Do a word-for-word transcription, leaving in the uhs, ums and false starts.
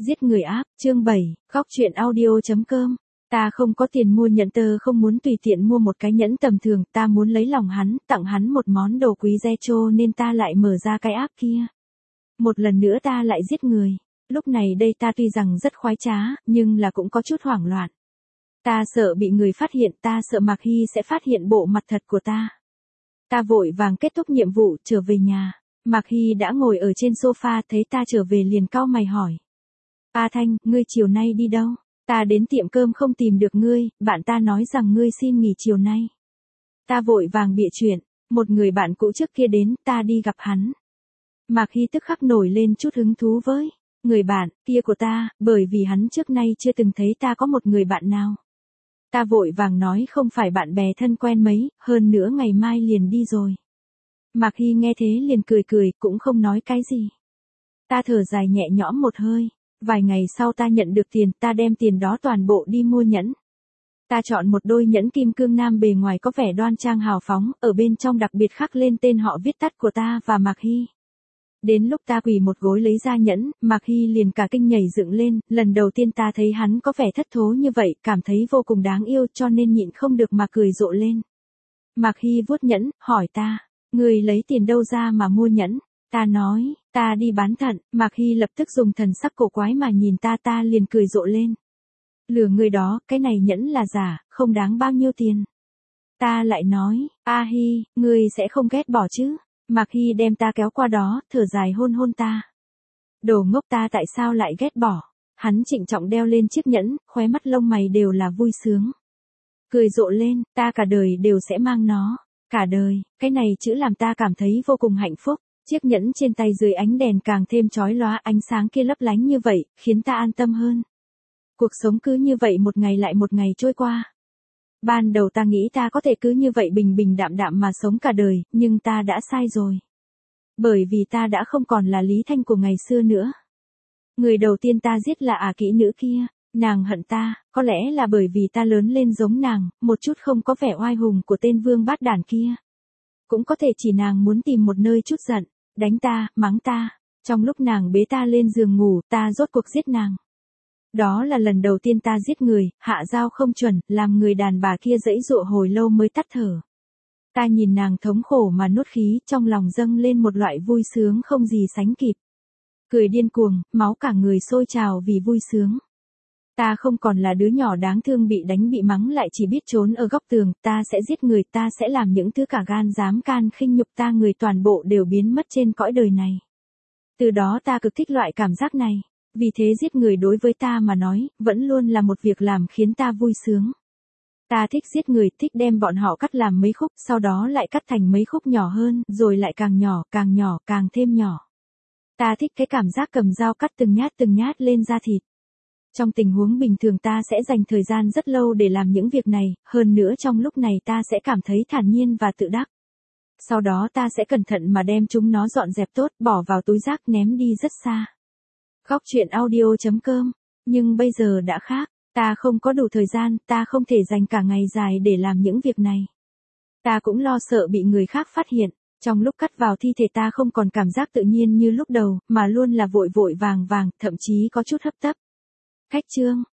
Giết người ác, chương bảy, khóc chuyện audio.com. Ta không có tiền mua nhẫn, tơ không muốn tùy tiện mua một cái nhẫn tầm thường, ta muốn lấy lòng hắn, tặng hắn một món đồ quý retro nên ta lại mở ra cái app kia. Một lần nữa ta lại giết người. Lúc này đây ta tuy rằng rất khoái trá, nhưng là cũng có chút hoảng loạn. Ta sợ bị người phát hiện, ta sợ Mạc Hy sẽ phát hiện bộ mặt thật của ta. Ta vội vàng kết thúc nhiệm vụ, trở về nhà. Mạc Hy đã ngồi ở trên sofa, thấy ta trở về liền cau mày hỏi. A Thanh, ngươi chiều nay đi đâu? Ta đến tiệm cơm không tìm được ngươi, bạn ta nói rằng ngươi xin nghỉ chiều nay. Ta vội vàng bịa chuyện, một người bạn cũ trước kia đến, ta đi gặp hắn. Mạc Hy tức khắc nổi lên chút hứng thú với người bạn kia của ta, bởi vì hắn trước nay chưa từng thấy ta có một người bạn nào. Ta vội vàng nói không phải bạn bè thân quen mấy, hơn nữa ngày mai liền đi rồi. Mạc Hy nghe thế liền cười cười, cũng không nói cái gì. Ta thở dài nhẹ nhõm một hơi. Vài ngày sau ta nhận được tiền, ta đem tiền đó toàn bộ đi mua nhẫn. Ta chọn một đôi nhẫn kim cương nam bề ngoài có vẻ đoan trang hào phóng, ở bên trong đặc biệt khắc lên tên họ viết tắt của ta và Mạc Hy. Đến lúc ta quỳ một gối lấy ra nhẫn, Mạc Hy liền cả kinh nhảy dựng lên, lần đầu tiên ta thấy hắn có vẻ thất thố như vậy, cảm thấy vô cùng đáng yêu cho nên nhịn không được mà cười rộ lên. Mạc Hy vuốt nhẫn, hỏi ta, ngươi lấy tiền đâu ra mà mua nhẫn? Ta nói, ta đi bán thận. Mạc Hy lập tức dùng thần sắc cổ quái mà nhìn ta, ta liền cười rộ lên. Lừa người đó, cái này nhẫn là giả, không đáng bao nhiêu tiền. Ta lại nói, A Hy, ngươi sẽ không ghét bỏ chứ? Mạc Hy đem ta kéo qua đó, thở dài hôn hôn ta. Đồ ngốc, ta tại sao lại ghét bỏ? Hắn trịnh trọng đeo lên chiếc nhẫn, khóe mắt lông mày đều là vui sướng. Cười rộ lên, ta cả đời đều sẽ mang nó. Cả đời, cái này chữ làm ta cảm thấy vô cùng hạnh phúc. Chiếc nhẫn trên tay dưới ánh đèn càng thêm chói lóa, ánh sáng kia lấp lánh như vậy, khiến ta an tâm hơn. Cuộc sống cứ như vậy một ngày lại một ngày trôi qua. Ban đầu ta nghĩ ta có thể cứ như vậy bình bình đạm đạm mà sống cả đời, nhưng ta đã sai rồi. Bởi vì ta đã không còn là Lý Thanh của ngày xưa nữa. Người đầu tiên ta giết là ả kỹ nữ kia, nàng hận ta, có lẽ là bởi vì ta lớn lên giống nàng, một chút không có vẻ oai hùng của tên vương bát đản kia. Cũng có thể chỉ nàng muốn tìm một nơi chút giận, đánh ta, mắng ta. Trong lúc nàng bế ta lên giường ngủ, ta rốt cuộc giết nàng. Đó là lần đầu tiên ta giết người, hạ dao không chuẩn, làm người đàn bà kia giãy giụa hồi lâu mới tắt thở. Ta nhìn nàng thống khổ mà nuốt khí, trong lòng dâng lên một loại vui sướng không gì sánh kịp. Cười điên cuồng, máu cả người sôi trào vì vui sướng. Ta không còn là đứa nhỏ đáng thương bị đánh bị mắng lại chỉ biết trốn ở góc tường, ta sẽ giết người, ta sẽ làm những thứ cả gan dám can khinh nhục ta người toàn bộ đều biến mất trên cõi đời này. Từ đó ta cực thích loại cảm giác này, vì thế giết người đối với ta mà nói, vẫn luôn là một việc làm khiến ta vui sướng. Ta thích giết người, thích đem bọn họ cắt làm mấy khúc, sau đó lại cắt thành mấy khúc nhỏ hơn, rồi lại càng nhỏ, càng nhỏ, càng thêm nhỏ. Ta thích cái cảm giác cầm dao cắt từng nhát từng nhát lên da thịt. Trong tình huống bình thường ta sẽ dành thời gian rất lâu để làm những việc này, hơn nữa trong lúc này ta sẽ cảm thấy thản nhiên và tự đắc. Sau đó ta sẽ cẩn thận mà đem chúng nó dọn dẹp tốt, bỏ vào túi rác ném đi rất xa. Khóc chuyện audio.com. Nhưng bây giờ đã khác, ta không có đủ thời gian, ta không thể dành cả ngày dài để làm những việc này. Ta cũng lo sợ bị người khác phát hiện. Trong lúc cắt vào thi thể ta không còn cảm giác tự nhiên như lúc đầu, mà luôn là vội vội vàng vàng, thậm chí có chút hấp tấp. Khách chương.